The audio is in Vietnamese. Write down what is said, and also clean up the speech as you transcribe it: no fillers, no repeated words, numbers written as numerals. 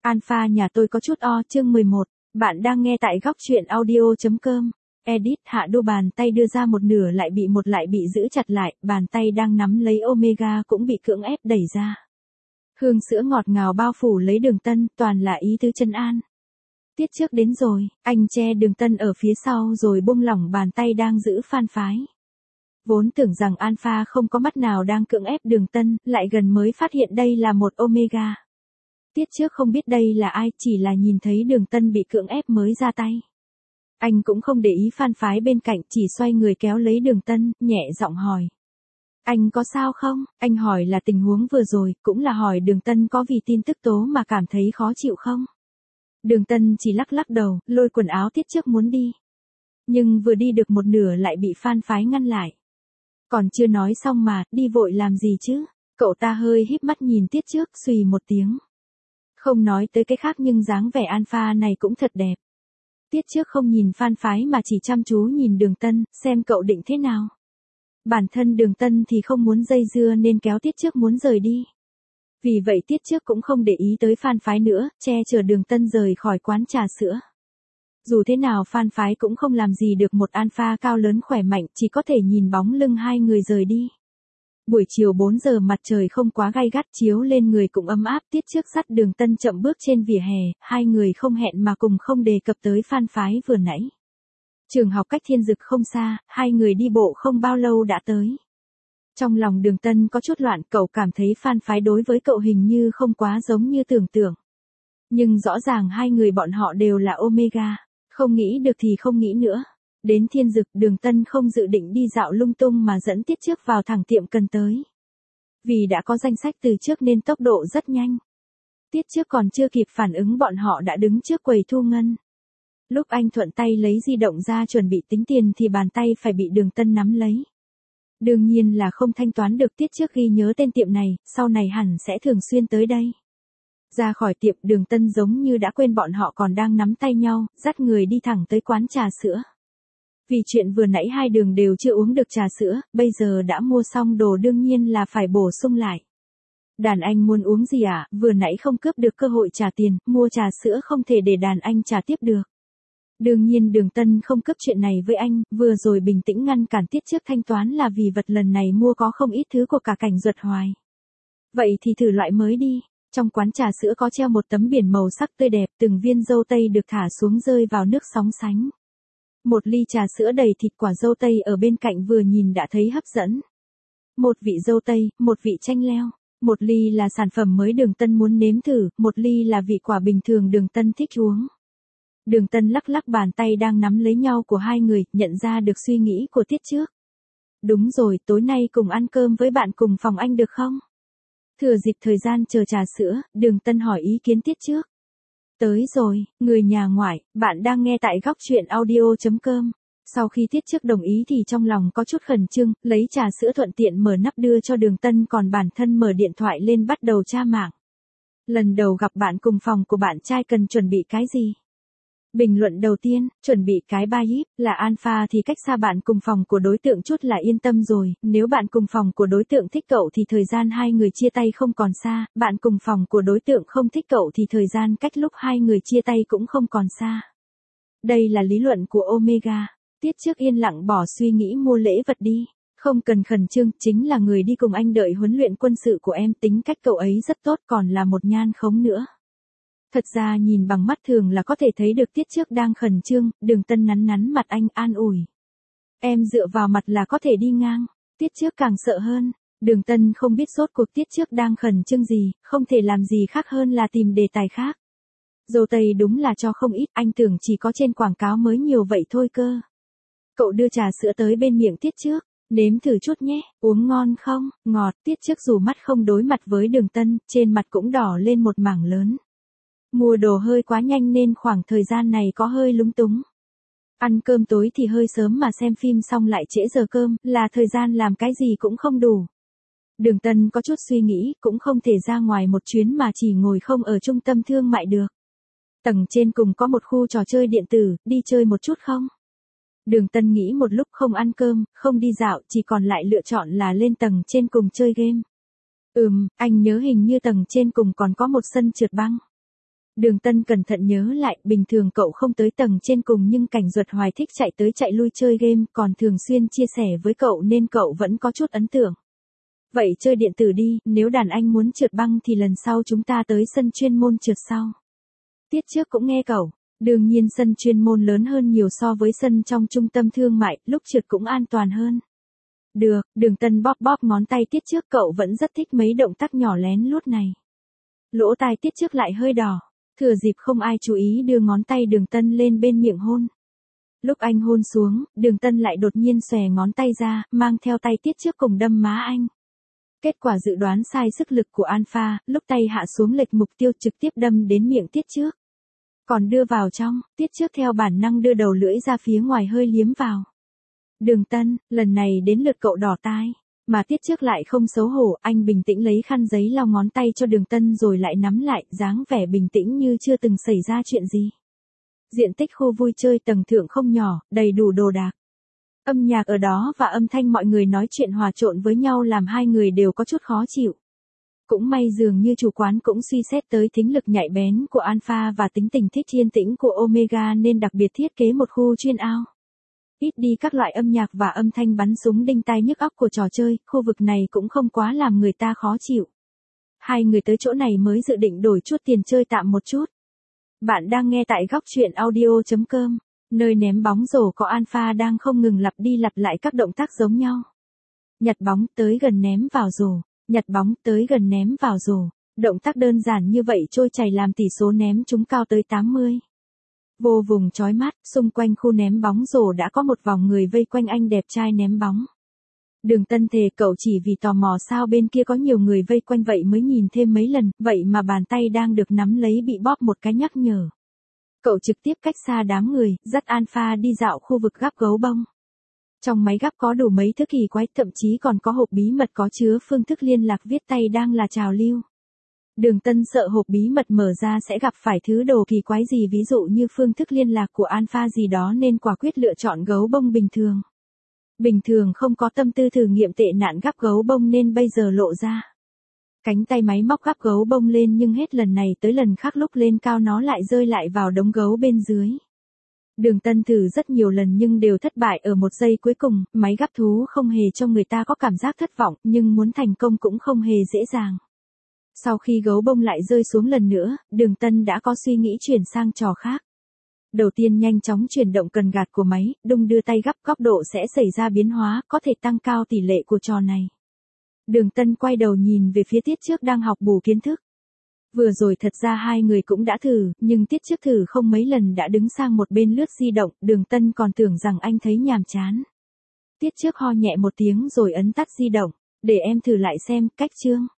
Alpha nhà tôi có chút o, chương 11. Bạn đang nghe tại góc truyện audio.com. Edit hạ đu bàn tay đưa ra một nửa lại bị giữ chặt lại, bàn tay đang nắm lấy Omega cũng bị cưỡng ép đẩy ra. Hương sữa ngọt ngào bao phủ lấy Đường Tân, toàn là ý tứ trấn an. Tiết trước đến rồi, anh che Đường Tân ở phía sau rồi buông lỏng bàn tay đang giữ Phan Phái. Vốn tưởng rằng Alpha không có mắt nào đang cưỡng ép Đường Tân, lại gần mới phát hiện đây là một Omega. Tiết trước không biết đây là ai, chỉ là nhìn thấy Đường Tân bị cưỡng ép mới ra tay. Anh cũng không để ý Phan Phái bên cạnh, chỉ xoay người kéo lấy Đường Tân, nhẹ giọng hỏi. Anh có sao không? Anh hỏi là tình huống vừa rồi, cũng là hỏi Đường Tân có vì tin tức tố mà cảm thấy khó chịu không? Đường Tân chỉ lắc lắc đầu, lôi quần áo Tiết trước muốn đi. Nhưng vừa đi được một nửa lại bị Phan Phái ngăn lại. Còn chưa nói xong mà, đi vội làm gì chứ? Cậu ta hơi híp mắt nhìn Tiết trước, xùy một tiếng. Không nói tới cái khác nhưng dáng vẻ Alpha này cũng thật đẹp. Tiết trước không nhìn Phan Phái mà chỉ chăm chú nhìn Đường Tân, xem cậu định thế nào. Bản thân Đường Tân thì không muốn dây dưa nên kéo Tiết trước muốn rời đi. Vì vậy Tiết trước cũng không để ý tới Phan Phái nữa, che chở Đường Tân rời khỏi quán trà sữa. Dù thế nào Phan Phái cũng không làm gì được một Alpha cao lớn khỏe mạnh, chỉ có thể nhìn bóng lưng hai người rời đi. Buổi chiều 4 giờ mặt trời không quá gay gắt chiếu lên người cũng ấm áp. Tiết trước dắt Đường Tân chậm bước trên vỉa hè, hai người không hẹn mà cùng không đề cập tới Phan Phái vừa nãy. Trường học cách Thiên Dực không xa, hai người đi bộ không bao lâu đã tới. Trong lòng Đường Tân có chút loạn, cậu cảm thấy Phan Phái đối với cậu hình như không quá giống như tưởng tượng. Nhưng rõ ràng hai người bọn họ đều là Omega, không nghĩ được thì không nghĩ nữa. Đến Thiên Dực, Đường Tân không dự định đi dạo lung tung mà dẫn Tiết trước vào thẳng tiệm cần tới. Vì đã có danh sách từ trước nên tốc độ rất nhanh. Tiết trước còn chưa kịp phản ứng bọn họ đã đứng trước quầy thu ngân. Lúc anh thuận tay lấy di động ra chuẩn bị tính tiền thì bàn tay phải bị Đường Tân nắm lấy. Đương nhiên là không thanh toán được. Tiết trước ghi nhớ tên tiệm này, sau này hẳn sẽ thường xuyên tới đây. Ra khỏi tiệm, Đường Tân giống như đã quên bọn họ còn đang nắm tay nhau, dắt người đi thẳng tới quán trà sữa. Vì chuyện vừa nãy hai đường đều chưa uống được trà sữa, bây giờ đã mua xong đồ đương nhiên là phải bổ sung lại. Đàn anh muốn uống gì à, vừa nãy không cướp được cơ hội trả tiền, mua trà sữa không thể để đàn anh trả tiếp được. Đương nhiên Đường Tân không cướp chuyện này với anh, vừa rồi bình tĩnh ngăn cản Tiết trước thanh toán là vì vật lần này mua có không ít thứ của cả Cảnh Duật Hoài. Vậy thì thử loại mới đi. Trong quán trà sữa có treo một tấm biển màu sắc tươi đẹp, từng viên dâu tây được thả xuống rơi vào nước sóng sánh. Một ly trà sữa đầy thịt quả dâu tây ở bên cạnh vừa nhìn đã thấy hấp dẫn. Một vị dâu tây, một vị chanh leo. Một ly là sản phẩm mới Đường Tân muốn nếm thử, một ly là vị quả bình thường Đường Tân thích uống. Đường Tân lắc lắc bàn tay đang nắm lấy nhau của hai người, nhận ra được suy nghĩ của Tiết trước. Đúng rồi, tối nay cùng ăn cơm với bạn cùng phòng anh được không? Thừa dịp thời gian chờ trà sữa, Đường Tân hỏi ý kiến Tiết trước. Tới rồi, người nhà ngoại, bạn đang nghe tại góc truyện audio.com. Sau khi Tiết trước đồng ý thì trong lòng có chút khẩn trương, lấy trà sữa thuận tiện mở nắp đưa cho Đường Tân còn bản thân mở điện thoại lên bắt đầu tra mạng. Lần đầu gặp bạn cùng phòng của bạn trai cần chuẩn bị cái gì? Bình luận đầu tiên, chuẩn bị cái bias là alpha thì cách xa bạn cùng phòng của đối tượng chút là yên tâm rồi, nếu bạn cùng phòng của đối tượng thích cậu thì thời gian hai người chia tay không còn xa, bạn cùng phòng của đối tượng không thích cậu thì thời gian cách lúc hai người chia tay cũng không còn xa. Đây là lý luận của Omega. Tiết trước yên lặng bỏ suy nghĩ mua lễ vật đi. Không cần khẩn trương, chính là người đi cùng anh đợi huấn luyện quân sự của em, tính cách cậu ấy rất tốt còn là một nhan khống nữa. Thật ra nhìn bằng mắt thường là có thể thấy được Tiết trước đang khẩn trương, Đường Tân nắn nắn mặt anh an ủi. Em dựa vào mặt là có thể đi ngang. Tiết trước càng sợ hơn. Đường Tân không biết rốt cuộc Tiết trước đang khẩn trương gì, không thể làm gì khác hơn là tìm đề tài khác. Dâu tây đúng là cho không ít, anh tưởng chỉ có trên quảng cáo mới nhiều vậy thôi cơ. Cậu đưa trà sữa tới bên miệng Tiết trước. Nếm thử chút nhé, uống ngon không? Ngọt. Tiết trước dù mắt không đối mặt với Đường Tân, trên mặt cũng đỏ lên một mảng lớn. Mua đồ hơi quá nhanh nên khoảng thời gian này có hơi lúng túng. Ăn cơm tối thì hơi sớm mà xem phim xong lại trễ giờ cơm, là thời gian làm cái gì cũng không đủ. Đường Tân có chút suy nghĩ, cũng không thể ra ngoài một chuyến mà chỉ ngồi không ở trung tâm thương mại được. Tầng trên cùng có một khu trò chơi điện tử, đi chơi một chút không? Đường Tân nghĩ một lúc không ăn cơm, không đi dạo, chỉ còn lại lựa chọn là lên tầng trên cùng chơi game. Anh nhớ hình như tầng trên cùng còn có một sân trượt băng. Đường Tân cẩn thận nhớ lại, bình thường cậu không tới tầng trên cùng nhưng Cảnh Duật Hoài thích chạy tới chạy lui chơi game, còn thường xuyên chia sẻ với cậu nên cậu vẫn có chút ấn tượng. Vậy chơi điện tử đi, nếu đàn anh muốn trượt băng thì lần sau chúng ta tới sân chuyên môn trượt sau. Tiết trước cũng nghe cậu, đương nhiên sân chuyên môn lớn hơn nhiều so với sân trong trung tâm thương mại, lúc trượt cũng an toàn hơn. Được, Đường Tân bóp bóp ngón tay Tiết trước, cậu vẫn rất thích mấy động tác nhỏ lén lút này. Lỗ tai Tiết trước lại hơi đỏ, thừa dịp không ai chú ý đưa ngón tay Đường Tân lên bên miệng hôn. Lúc anh hôn xuống, Đường Tân lại đột nhiên xòe ngón tay ra, mang theo tay Tiết trước cùng đâm má anh. Kết quả dự đoán sai sức lực của Alpha, lúc tay hạ xuống lệch mục tiêu trực tiếp đâm đến miệng Tiết trước. Còn đưa vào trong, Tiết trước theo bản năng đưa đầu lưỡi ra phía ngoài hơi liếm vào. Đường Tân, lần này đến lượt cậu đỏ tai. Mà Tiết trước lại không xấu hổ, anh bình tĩnh lấy khăn giấy lau ngón tay cho Đường Tân rồi lại nắm lại, dáng vẻ bình tĩnh như chưa từng xảy ra chuyện gì. Diện tích khu vui chơi tầng thượng không nhỏ, đầy đủ đồ đạc. Âm nhạc ở đó và âm thanh mọi người nói chuyện hòa trộn với nhau làm hai người đều có chút khó chịu. Cũng may dường như chủ quán cũng suy xét tới thính lực nhạy bén của Alpha và tính tình thích yên tĩnh của Omega nên đặc biệt thiết kế một khu chuyên ao. Ít đi các loại âm nhạc và âm thanh bắn súng đinh tai nhức óc của trò chơi, khu vực này cũng không quá làm người ta khó chịu. Hai người tới chỗ này mới dự định đổi chút tiền chơi tạm một chút. Bạn đang nghe tại góc truyện audio.com, nơi ném bóng rổ có Alpha đang không ngừng lặp đi lặp lại các động tác giống nhau. Nhặt bóng tới gần ném vào rổ, nhặt bóng tới gần ném vào rổ. Động tác đơn giản như vậy trôi chảy làm tỷ số ném trúng cao tới 80. Vô vùng chói mắt, xung quanh khu ném bóng rổ đã có một vòng người vây quanh anh đẹp trai ném bóng. Đường Tân thề cậu chỉ vì tò mò sao bên kia có nhiều người vây quanh vậy mới nhìn thêm mấy lần, vậy mà bàn tay đang được nắm lấy bị bóp một cái nhắc nhở. Cậu trực tiếp cách xa đám người, dắt Alpha đi dạo khu vực gắp gấu bông. Trong máy gắp có đủ mấy thứ kỳ quái, thậm chí còn có hộp bí mật có chứa phương thức liên lạc viết tay đang là trào lưu. Đường Tân sợ hộp bí mật mở ra sẽ gặp phải thứ đồ kỳ quái gì, ví dụ như phương thức liên lạc của Alpha gì đó nên quả quyết lựa chọn gấu bông bình thường. Bình thường không có tâm tư thử nghiệm tệ nạn gắp gấu bông nên bây giờ lộ ra. Cánh tay máy móc gắp gấu bông lên nhưng hết lần này tới lần khác lúc lên cao nó lại rơi lại vào đống gấu bên dưới. Đường Tân thử rất nhiều lần nhưng đều thất bại ở một giây cuối cùng, máy gắp thú không hề cho người ta có cảm giác thất vọng nhưng muốn thành công cũng không hề dễ dàng. Sau khi gấu bông lại rơi xuống lần nữa, Đường Tân đã có suy nghĩ chuyển sang trò khác. Đầu tiên nhanh chóng chuyển động cần gạt của máy, đung đưa tay gắp, góc độ sẽ xảy ra biến hóa, có thể tăng cao tỷ lệ của trò này. Đường Tân quay đầu nhìn về phía Tiết trước đang học bù kiến thức. Vừa rồi thật ra hai người cũng đã thử, nhưng Tiết trước thử không mấy lần đã đứng sang một bên lướt di động, Đường Tân còn tưởng rằng anh thấy nhàm chán. Tiết trước ho nhẹ một tiếng rồi ấn tắt di động, để em thử lại xem, cách chương.